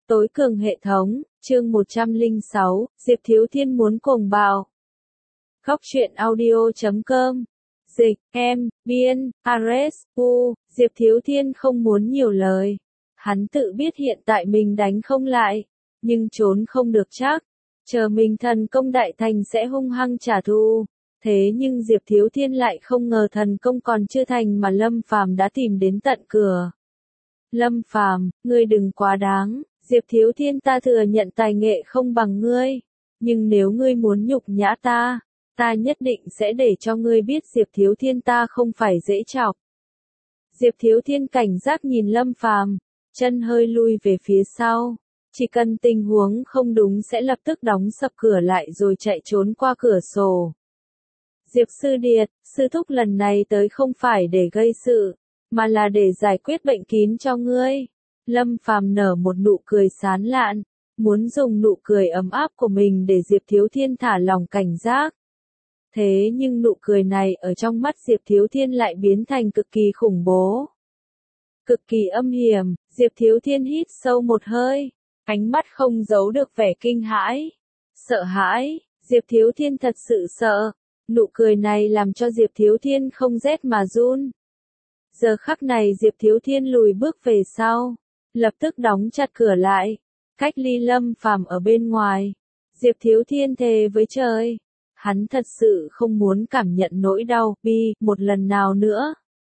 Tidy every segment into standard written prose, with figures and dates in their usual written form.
Tối cường hệ thống, chương 106, Diệp Thiếu Thiên muốn cuồng bạo. Góc truyện audio.com. Dịch, em, biên, Ares, U, Diệp Thiếu Thiên không muốn nhiều lời. Hắn tự biết hiện tại mình đánh không lại, nhưng trốn không được chắc. Chờ mình thần công đại thành sẽ hung hăng trả thù. Thế nhưng Diệp Thiếu Thiên lại không ngờ thần công còn chưa thành mà Lâm Phàm đã tìm đến tận cửa. Lâm Phàm, ngươi đừng quá đáng. Diệp Thiếu Thiên, ta thừa nhận tài nghệ không bằng ngươi, nhưng nếu ngươi muốn nhục nhã ta, ta nhất định sẽ để cho ngươi biết Diệp Thiếu Thiên ta không phải dễ chọc. Diệp Thiếu Thiên cảnh giác nhìn Lâm Phàm, chân hơi lui về phía sau, chỉ cần tình huống không đúng sẽ lập tức đóng sập cửa lại rồi chạy trốn qua cửa sổ. Diệp Sư Điệt, sư thúc lần này tới không phải để gây sự, mà là để giải quyết bệnh kín cho ngươi. Lâm Phàm nở một nụ cười sán lạn, muốn dùng nụ cười ấm áp của mình để Diệp Thiếu Thiên thả lòng cảnh giác. Thế nhưng nụ cười này ở trong mắt Diệp Thiếu Thiên lại biến thành cực kỳ khủng bố. Cực kỳ âm hiểm, Diệp Thiếu Thiên hít sâu một hơi, ánh mắt không giấu được vẻ kinh hãi. Sợ hãi, Diệp Thiếu Thiên thật sự sợ, nụ cười này làm cho Diệp Thiếu Thiên không rét mà run. Giờ khắc này Diệp Thiếu Thiên lùi bước về sau, lập tức đóng chặt cửa lại, cách ly Lâm Phàm ở bên ngoài. Diệp Thiếu Thiên thề với trời, hắn thật sự không muốn cảm nhận nỗi đau bi một lần nào nữa.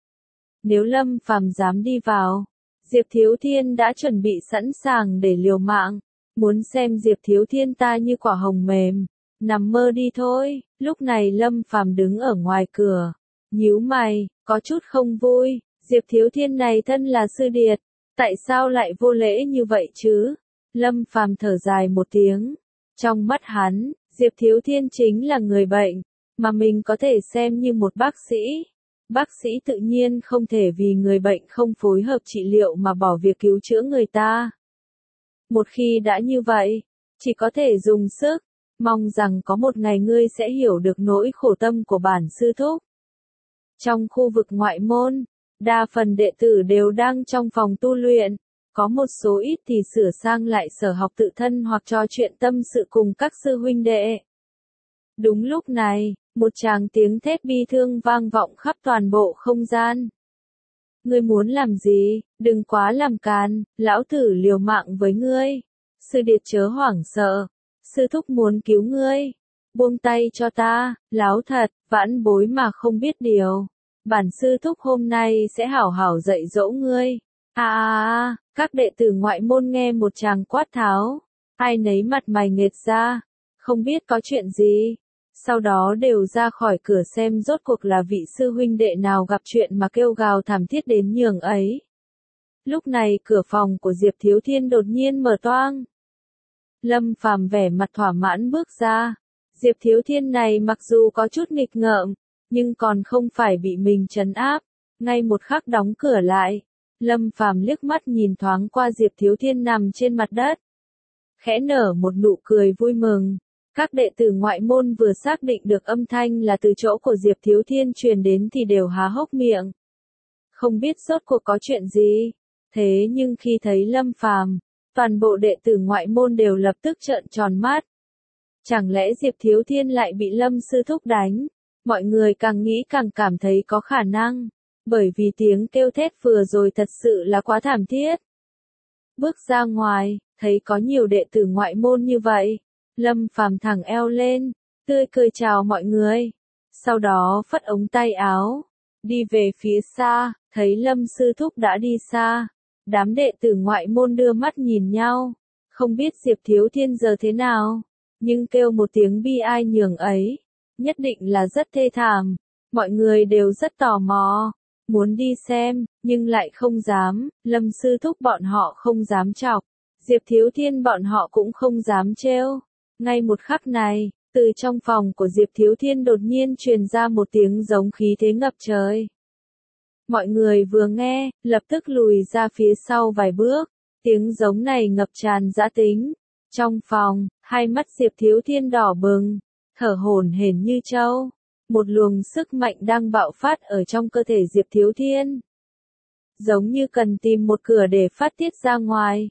Nếu Lâm Phàm dám đi vào, Diệp Thiếu Thiên đã chuẩn bị sẵn sàng để liều mạng, muốn xem Diệp Thiếu Thiên ta như quả hồng mềm, nằm mơ đi thôi. Lúc này Lâm Phàm đứng ở ngoài cửa, nhíu mày, có chút không vui. Diệp Thiếu Thiên này thân là sư điệt, tại sao lại vô lễ như vậy chứ? Lâm Phàm thở dài một tiếng. Trong mắt hắn, Diệp Thiếu Thiên chính là người bệnh, mà mình có thể xem như một bác sĩ. Bác sĩ tự nhiên không thể vì người bệnh không phối hợp trị liệu mà bỏ việc cứu chữa người ta. Một khi đã như vậy, chỉ có thể dùng sức, mong rằng có một ngày ngươi sẽ hiểu được nỗi khổ tâm của bản sư thúc. Trong khu vực ngoại môn, đa phần đệ tử đều đang trong phòng tu luyện, có một số ít thì sửa sang lại sở học tự thân hoặc trò chuyện tâm sự cùng các sư huynh đệ. Đúng lúc này, một tràng tiếng thét bi thương vang vọng khắp toàn bộ không gian. Ngươi muốn làm gì? Đừng quá làm càn, lão tử liều mạng với ngươi. Sư điệt chớ hoảng sợ, sư thúc muốn cứu ngươi. Buông tay cho ta, láo thật, vãn bối mà không biết điều. Bản sư thúc hôm nay sẽ hảo hảo dạy dỗ ngươi. Các đệ tử ngoại môn nghe một tràng quát tháo, ai nấy mặt mày nghệt ra, không biết có chuyện gì. Sau đó đều ra khỏi cửa xem rốt cuộc là vị sư huynh đệ nào gặp chuyện mà kêu gào thảm thiết đến nhường ấy. Lúc này cửa phòng của Diệp Thiếu Thiên đột nhiên mở toang. Lâm Phàm vẻ mặt thỏa mãn bước ra. Diệp Thiếu Thiên này mặc dù có chút nghịch ngợm, nhưng còn không phải bị mình trấn áp. Ngay một khắc đóng cửa lại, Lâm Phàm liếc mắt nhìn thoáng qua Diệp Thiếu Thiên nằm trên mặt đất, khẽ nở một nụ cười vui mừng. Các đệ tử ngoại môn vừa xác định được âm thanh là từ chỗ của Diệp Thiếu Thiên truyền đến thì đều há hốc miệng. Không biết rốt cuộc có chuyện gì. Thế nhưng khi thấy Lâm Phàm, toàn bộ đệ tử ngoại môn đều lập tức trợn tròn mắt. Chẳng lẽ Diệp Thiếu Thiên lại bị Lâm sư thúc đánh? Mọi người càng nghĩ càng cảm thấy có khả năng, bởi vì tiếng kêu thét vừa rồi thật sự là quá thảm thiết. Bước ra ngoài, thấy có nhiều đệ tử ngoại môn như vậy, Lâm Phàm thẳng eo lên, tươi cười chào mọi người. Sau đó phất ống tay áo, đi về phía xa, thấy Lâm sư thúc đã đi xa. Đám đệ tử ngoại môn đưa mắt nhìn nhau, không biết Diệp Thiếu Thiên giờ thế nào, nhưng kêu một tiếng bi ai nhường ấy, nhất định là rất thê thảm. Mọi người đều rất tò mò, muốn đi xem, nhưng lại không dám. Lâm sư thúc bọn họ không dám chọc, Diệp Thiếu Thiên bọn họ cũng không dám trêu. Ngay một khắc này, từ trong phòng của Diệp Thiếu Thiên đột nhiên truyền ra một tiếng giống khí thế ngập trời. Mọi người vừa nghe, lập tức lùi ra phía sau vài bước, tiếng giống này ngập tràn dã tính. Trong phòng, hai mắt Diệp Thiếu Thiên đỏ bừng, thở hổn hển như trâu. Một luồng sức mạnh đang bạo phát ở trong cơ thể Diệp Thiếu Thiên. Giống như cần tìm một cửa để phát tiết ra ngoài.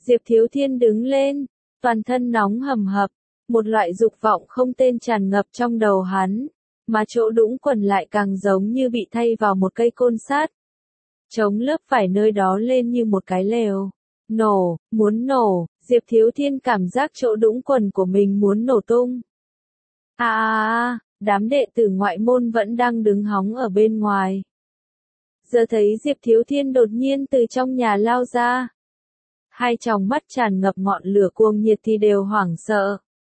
Diệp Thiếu Thiên đứng lên, toàn thân nóng hầm hập, một loại dục vọng không tên tràn ngập trong đầu hắn, mà chỗ đũng quần lại càng giống như bị thay vào một cây côn sắt. Chống lớp vải nơi đó lên như một cái lều. Nổ, muốn nổ, Diệp Thiếu Thiên cảm giác chỗ đũng quần của mình muốn nổ tung. Đám đệ tử ngoại môn vẫn đang đứng hóng ở bên ngoài. Giờ thấy Diệp Thiếu Thiên đột nhiên từ trong nhà lao ra. Hai tròng mắt tràn ngập ngọn lửa cuồng nhiệt thì đều hoảng sợ.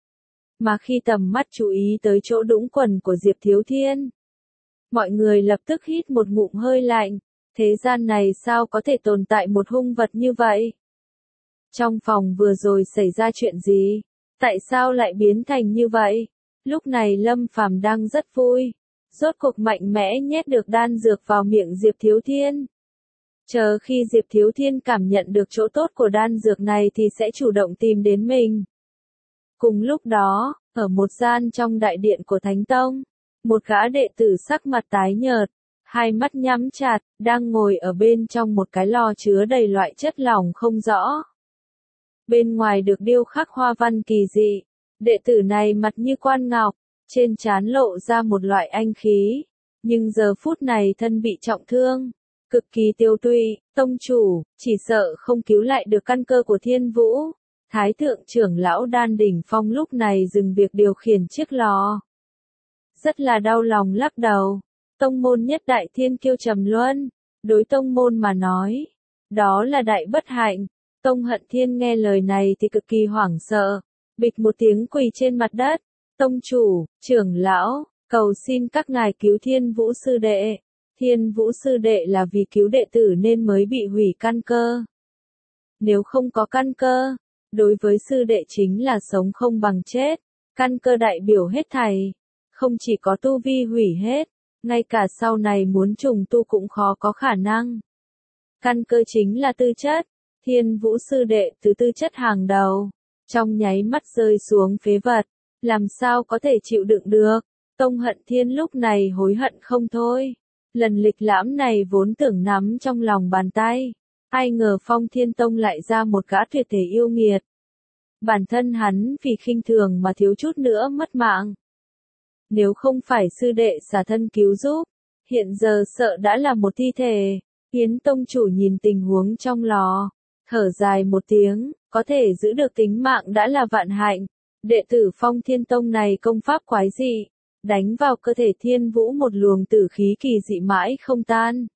Mà khi tầm mắt chú ý tới chỗ đũng quần của Diệp Thiếu Thiên, mọi người lập tức hít một ngụm hơi lạnh. Thế gian này sao có thể tồn tại một hung vật như vậy? Trong phòng vừa rồi xảy ra chuyện gì? Tại sao lại biến thành như vậy? Lúc này Lâm Phàm đang rất vui. Rốt cuộc mạnh mẽ nhét được đan dược vào miệng Diệp Thiếu Thiên. Chờ khi Diệp Thiếu Thiên cảm nhận được chỗ tốt của đan dược này thì sẽ chủ động tìm đến mình. Cùng lúc đó, ở một gian trong đại điện của Thánh Tông, một gã đệ tử sắc mặt tái nhợt, hai mắt nhắm chặt, đang ngồi ở bên trong một cái lò chứa đầy loại chất lỏng không rõ. Bên ngoài được điêu khắc hoa văn kỳ dị, đệ tử này mặt như quan ngọc, trên trán lộ ra một loại anh khí, nhưng giờ phút này thân bị trọng thương, cực kỳ tiêu tụy, tông chủ, chỉ sợ không cứu lại được căn cơ của Thiên Vũ. Thái thượng trưởng lão Đan Đỉnh Phong lúc này dừng việc điều khiển chiếc lò. Rất là đau lòng lắc đầu. Tông môn nhất đại thiên kiêu trầm luân, đối tông môn mà nói, đó là đại bất hạnh. Tông Hận Thiên nghe lời này thì cực kỳ hoảng sợ, bịch một tiếng quỳ trên mặt đất. Tông chủ, trưởng lão, cầu xin các ngài cứu Thiên Vũ sư đệ. Thiên Vũ sư đệ là vì cứu đệ tử nên mới bị hủy căn cơ. Nếu không có căn cơ, đối với sư đệ chính là sống không bằng chết. Căn cơ đại biểu hết thảy, không chỉ có tu vi hủy hết, ngay cả sau này muốn trùng tu cũng khó có khả năng. Căn cơ chính là tư chất, Thiên Vũ sư đệ từ tư chất hàng đầu, trong nháy mắt rơi xuống phế vật, làm sao có thể chịu đựng được. Tông Hận Thiên lúc này hối hận không thôi, lần lịch lãm này vốn tưởng nắm trong lòng bàn tay, ai ngờ Phong Thiên Tông lại ra một gã tuyệt thể yêu nghiệt. Bản thân hắn vì khinh thường mà thiếu chút nữa mất mạng. Nếu không phải sư đệ xả thân cứu giúp, hiện giờ sợ đã là một thi thể. Yến tông chủ nhìn tình huống trong lò, thở dài một tiếng, có thể giữ được tính mạng đã là vạn hạnh. Đệ tử Phong Thiên Tông này công pháp quái dị, đánh vào cơ thể Thiên Vũ một luồng tử khí kỳ dị mãi không tan.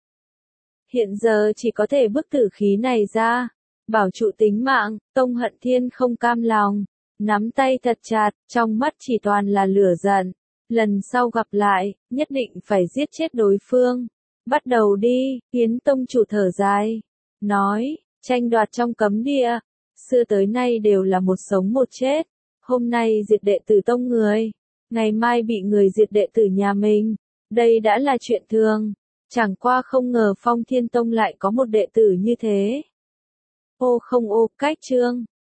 Hiện giờ chỉ có thể bức tử khí này ra, bảo trụ tính mạng. Tông Hận Thiên không cam lòng, nắm tay thật chặt, trong mắt chỉ toàn là lửa giận. Lần sau gặp lại, nhất định phải giết chết đối phương. Bắt đầu đi, Yến tông chủ thở dài, nói, tranh đoạt trong cấm địa, xưa tới nay đều là một sống một chết. Hôm nay diệt đệ tử tông người, ngày mai bị người diệt đệ tử nhà mình, đây đã là chuyện thường. Chẳng qua không ngờ Phong Thiên Tông lại có một đệ tử như thế. Ô không ô, cách chương.